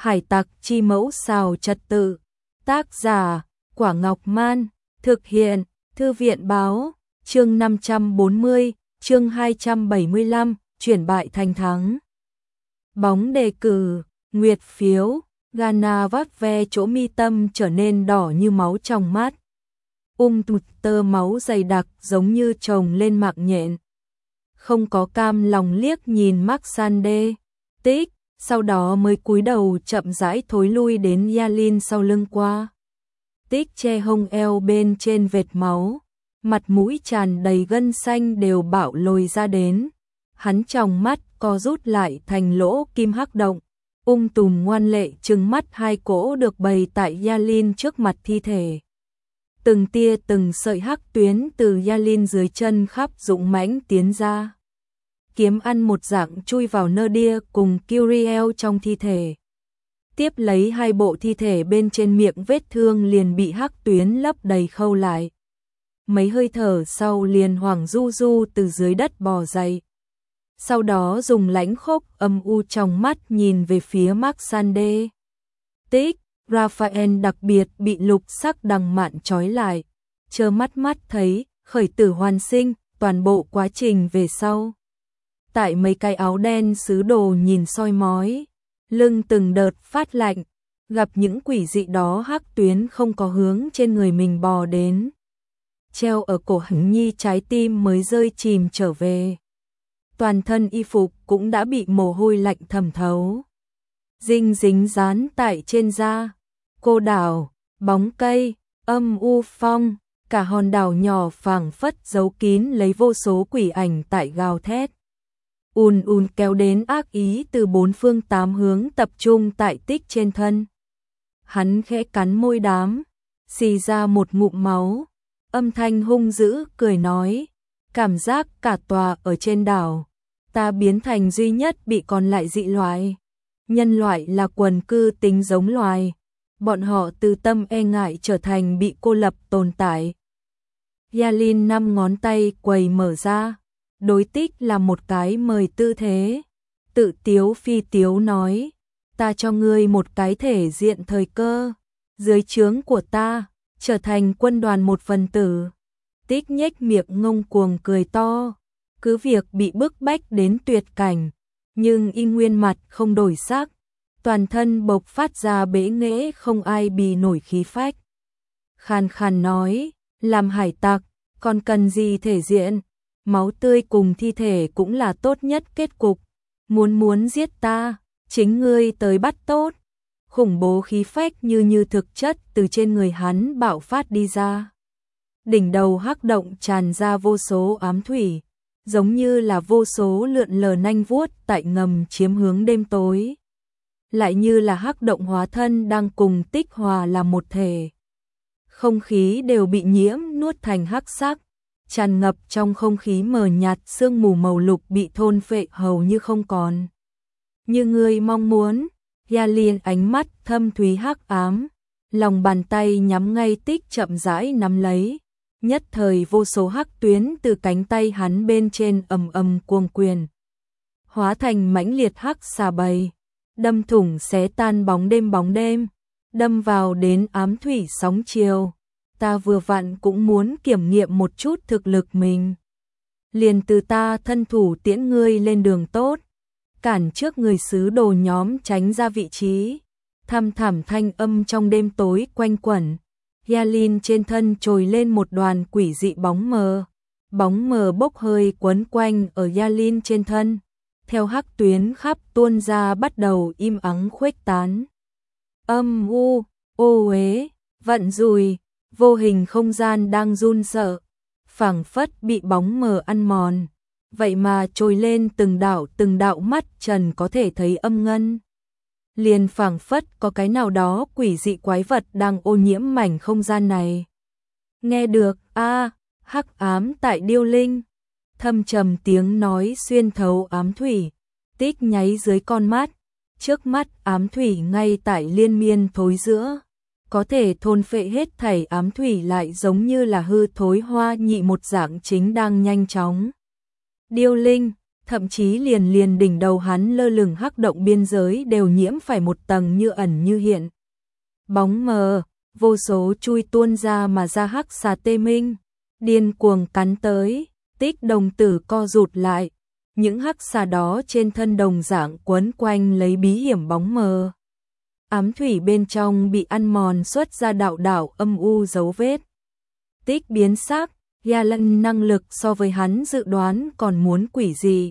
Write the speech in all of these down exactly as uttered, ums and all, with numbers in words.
Hải tặc chi mẫu xào trật tự. Tác giả Quả Ngọc Man. Thực hiện Thư viện Báo. Chương năm trăm bốn mươi, chương hai trăm bảy mươi lăm, chuyển bại thành thắng. Bóng đề cử, nguyệt phiếu, Ghana vắt ve chỗ mi tâm trở nên đỏ như máu trong mắt. Um tụt tơ máu dày đặc giống như chồng lên mạng nhện. Không có cam lòng liếc nhìn Maxande, tích, sau đó mới cúi đầu chậm rãi thối lui đến Yalin sau lưng qua. Tích che hông eo bên trên vệt máu, mặt mũi tràn đầy gân xanh đều bạo lồi ra đến. Hắn trong mắt co rút lại thành lỗ kim hắc động, ung tùm ngoan lệ trừng mắt hai cỗ được bày tại Yalin trước mặt thi thể. Từng tia từng sợi hắc tuyến từ Yalin dưới chân khắp dũng mãnh tiến ra. Kiếm ăn một dạng chui vào nơ đia cùng Kyriel trong thi thể. Tiếp lấy hai bộ thi thể bên trên miệng vết thương liền bị hắc tuyến lấp đầy khâu lại. Mấy hơi thở sau liền hoảng du du từ dưới đất bò dậy. Sau đó dùng lãnh khốc âm u trong mắt nhìn về phía Maxande. Tích, Raphael đặc biệt bị lục sắc đằng mạn trói lại. Chơ mắt mắt thấy, khởi tử hoàn sinh, toàn bộ quá trình về sau. Tại mấy cái áo đen sứ đồ nhìn soi mói, lưng từng đợt phát lạnh, gặp những quỷ dị đó hắc tuyến không có hướng trên người mình bò đến. Treo ở cổ Hằng Nhi trái tim mới rơi chìm trở về. Toàn thân y phục cũng đã bị mồ hôi lạnh thẩm thấu. Dinh dính dán tại trên da, cô đảo, bóng cây, âm u phong, cả hòn đảo nhỏ phảng phất giấu kín lấy vô số quỷ ảnh tại gào thét. Ùn ùn kéo đến ác ý từ bốn phương tám hướng tập trung tại tích trên thân. Hắn khẽ cắn môi đám, xì ra một ngụm máu, âm thanh hung dữ cười nói, cảm giác cả tòa ở trên đảo, ta biến thành duy nhất bị còn lại dị loại. Nhân loại là quần cư tính giống loài, bọn họ từ tâm e ngại trở thành bị cô lập tồn tại. Yalin năm ngón tay quầy mở ra, đối tích là một cái mời tư thế, tự tiếu phi tiếu nói, ta cho ngươi một cái thể diện thời cơ, dưới trướng của ta, trở thành quân đoàn một phần tử. Tích nhếch miệng ngông cuồng cười to, cứ việc bị bức bách đến tuyệt cảnh, nhưng y nguyên mặt không đổi sắc, toàn thân bộc phát ra bế nghệ không ai bì nổi khí phách. Khàn khàn nói, làm hải tặc, còn cần gì thể diện, máu tươi cùng thi thể cũng là tốt nhất kết cục, muốn muốn giết ta, chính ngươi tới bắt tốt. Khủng bố khí phách như như thực chất từ trên người hắn bạo phát đi ra. Đỉnh đầu hắc động tràn ra vô số ám thủy, giống như là vô số lượn lờ nanh vuốt tại ngầm chiếm hướng đêm tối. Lại như là hắc động hóa thân đang cùng tích hòa là một thể. Không khí đều bị nhiễm nuốt thành hắc sắc, tràn ngập trong không khí mờ nhạt, sương mù màu lục bị thôn phệ hầu như không còn. Như ngươi mong muốn, Yalin ánh mắt thâm thúy hắc ám, lòng bàn tay nhắm ngay tích chậm rãi nắm lấy. Nhất thời vô số hắc tuyến từ cánh tay hắn bên trên ầm ầm cuồng quyền, hóa thành mãnh liệt hắc xà bầy, đâm thủng xé tan bóng đêm bóng đêm, đâm vào đến ám thủy sóng chiều. Ta vừa vặn cũng muốn kiểm nghiệm một chút thực lực mình. Liền từ ta thân thủ tiễn ngươi lên đường tốt, cản trước người sứ đồ nhóm tránh ra vị trí. Thăm thẳm thanh âm trong đêm tối quanh quẩn. Yalin trên thân trồi lên một đoàn quỷ dị bóng mờ. Bóng mờ bốc hơi quấn quanh ở Yalin trên thân. Theo hắc tuyến khắp tuôn ra bắt đầu im ắng khuếch tán. Âm u, ô uế, vận rùi, vô hình không gian đang run sợ, phảng phất bị bóng mờ ăn mòn. Vậy mà trồi lên từng đạo từng đạo mắt trần có thể thấy âm ngân. Liền phảng phất có cái nào đó quỷ dị quái vật đang ô nhiễm mảnh không gian này. Nghe được, a, hắc ám tại điêu linh. Thâm trầm tiếng nói xuyên thấu ám thủy, tích nháy dưới con mắt. Trước mắt ám thủy ngay tại liên miên thối giữa. Có thể thôn phệ hết thảy ám thủy lại giống như là hư thối hoa nhị một dạng chính đang nhanh chóng. Điêu linh, thậm chí liền liền đỉnh đầu hắn lơ lửng hắc động biên giới đều nhiễm phải một tầng như ẩn như hiện. Bóng mờ, vô số chui tuôn ra mà ra hắc xà tê minh, điên cuồng cắn tới, Tích đồng tử co rụt lại, những hắc xà đó trên thân đồng dạng quấn quanh lấy bí hiểm bóng mờ. Ám thủy bên trong bị ăn mòn xuất ra đạo đạo âm u dấu vết. Tích biến sắc, Gia Lân năng lực so với hắn dự đoán còn muốn quỷ gì.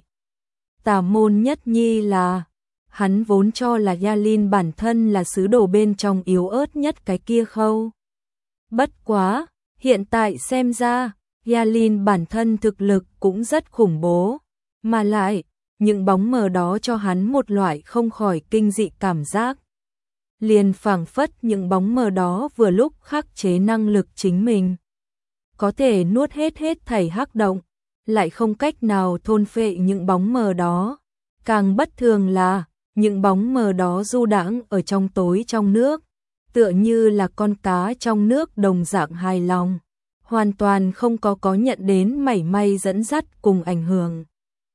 Tà môn nhất nhi là, hắn vốn cho là Gia Linh bản thân là sứ đồ bên trong yếu ớt nhất cái kia khâu. Bất quá, hiện tại xem ra, Gia Linh bản thân thực lực cũng rất khủng bố, mà lại, những bóng mờ đó cho hắn một loại không khỏi kinh dị cảm giác. Liền phảng phất những bóng mờ đó vừa lúc khắc chế năng lực chính mình. Có thể nuốt hết hết thảy hắc động, lại không cách nào thôn phệ những bóng mờ đó. Càng bất thường là, những bóng mờ đó du đãng ở trong tối trong nước, tựa như là con cá trong nước đồng dạng hài lòng, hoàn toàn không có có nhận đến mảy may dẫn dắt cùng ảnh hưởng.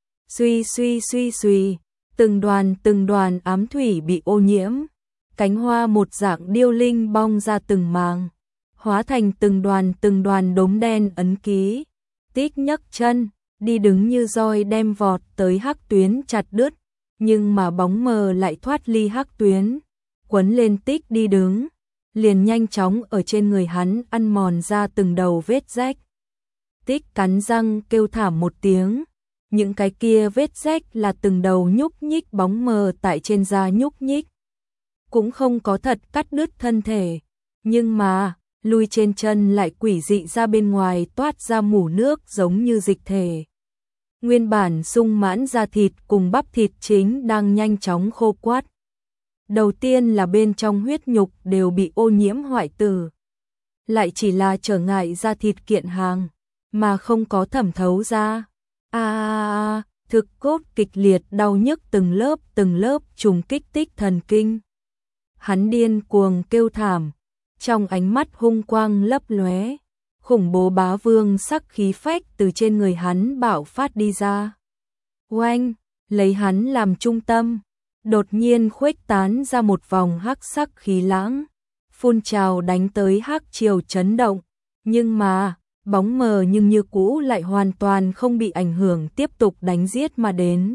Suy suy suy suy, từng đoàn từng đoàn ám thủy bị ô nhiễm, cánh hoa một dạng điêu linh bong ra từng màng, hóa thành từng đoàn từng đoàn đốm đen ấn ký. Tích nhấc chân, đi đứng như roi đem vọt tới hắc tuyến chặt đứt, nhưng mà bóng mờ lại thoát ly hắc tuyến, quấn lên Tích đi đứng, liền nhanh chóng ở trên người hắn ăn mòn ra từng đầu vết rách. Tích cắn răng kêu thảm một tiếng, những cái kia vết rách là từng đầu nhúc nhích bóng mờ tại trên da nhúc nhích. Cũng không có thật cắt đứt thân thể, nhưng mà, lui trên chân lại quỷ dị ra bên ngoài toát ra mủ nước giống như dịch thể. Nguyên bản sung mãn da thịt cùng bắp thịt chính đang nhanh chóng khô quắt. Đầu tiên là bên trong huyết nhục đều bị ô nhiễm hoại tử. Lại chỉ là trở ngại da thịt kiện hàng, mà không có thẩm thấu ra. A a a, thực cốt kịch liệt đau nhức từng lớp từng lớp trùng kích Tích thần kinh. Hắn điên cuồng kêu thảm, trong ánh mắt hung quang lấp lóe, khủng bố bá vương sắc khí phách từ trên người hắn bạo phát đi ra. Oanh, lấy hắn làm trung tâm, đột nhiên khuếch tán ra một vòng hắc sắc khí lãng, phun trào đánh tới hắc triều chấn động, nhưng mà, bóng mờ nhưng như cũ lại hoàn toàn không bị ảnh hưởng tiếp tục đánh giết mà đến.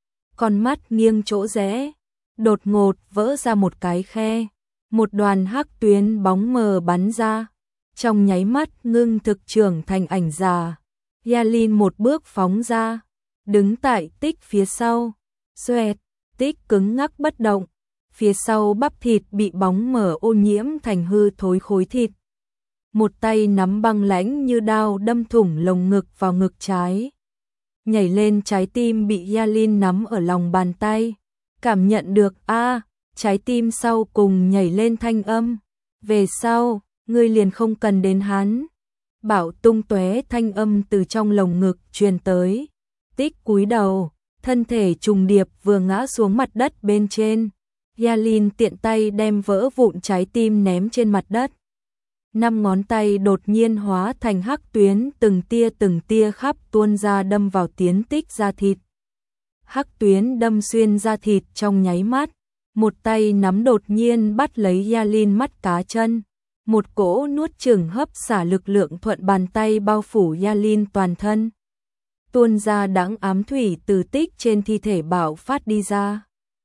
Con mắt nghiêng chỗ rẽ, đột ngột vỡ ra một cái khe, một đoàn hắc tuyến bóng mờ bắn ra, trong nháy mắt ngưng thực trưởng thành ảnh già. Gia Linh một bước phóng ra, đứng tại Tích phía sau, xoẹt, Tích cứng ngắc bất động, phía sau bắp thịt bị bóng mờ ô nhiễm thành hư thối khối thịt. Một tay nắm băng lãnh như đao đâm thủng lồng ngực vào ngực trái. Nhảy lên trái tim bị Gia Linh nắm ở lòng bàn tay, cảm nhận được a trái tim sau cùng nhảy lên thanh âm. Về sau, ngươi liền không cần đến hắn. Bảo tung tóe thanh âm từ trong lồng ngực truyền tới. Tích cúi đầu, thân thể trùng điệp vừa ngã xuống mặt đất bên trên. Gia Linh tiện tay đem vỡ vụn trái tim ném trên mặt đất. Năm ngón tay đột nhiên hóa thành hắc tuyến từng tia từng tia khắp tuôn ra đâm vào tiến Tích da thịt. Hắc tuyến đâm xuyên da thịt trong nháy mắt, một tay nắm đột nhiên bắt lấy Gia Linh mắt cá chân, một cỗ nuốt chửng hấp xả lực lượng thuận bàn tay bao phủ Gia Linh toàn thân. Tuôn ra đãng ám thủy từ Tích trên thi thể bạo phát đi ra,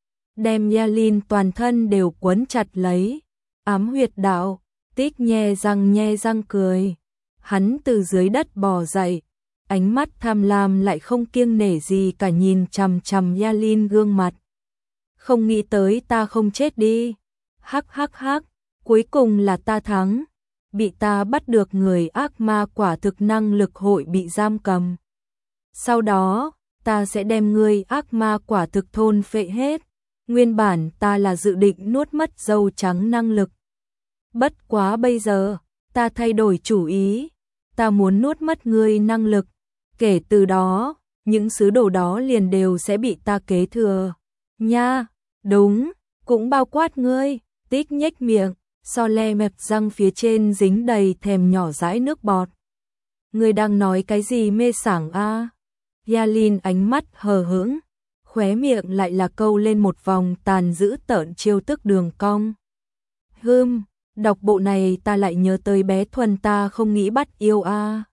đem Gia Linh toàn thân đều quấn chặt lấy. Ám huyệt đạo, Tích nhe răng nhe răng cười, hắn từ dưới đất bò dậy, ánh mắt tham lam lại không kiêng nể gì cả nhìn chằm chằm Gia Linh gương mặt. Không nghĩ tới ta không chết đi. Hắc hắc hắc, cuối cùng là ta thắng. Bị ta bắt được người ác ma quả thực năng lực hội bị giam cầm. Sau đó, ta sẽ đem ngươi ác ma quả thực thôn phệ hết. Nguyên bản ta là dự định nuốt mất dâu trắng năng lực. Bất quá bây giờ, ta thay đổi chủ ý. Ta muốn nuốt mất ngươi năng lực. Kể từ đó, những sứ đồ đó liền đều sẽ bị ta kế thừa. Nha, đúng, cũng bao quát ngươi. Tích nhếch miệng, so le mẹp răng phía trên dính đầy thèm nhỏ dãi nước bọt. Ngươi đang nói cái gì mê sảng a? Yalin ánh mắt hờ hững, khóe miệng lại là câu lên một vòng tàn dữ tợn trêu tức đường cong. Hừm, đọc bộ này ta lại nhớ tới bé Thuần ta không nghĩ bắt yêu a.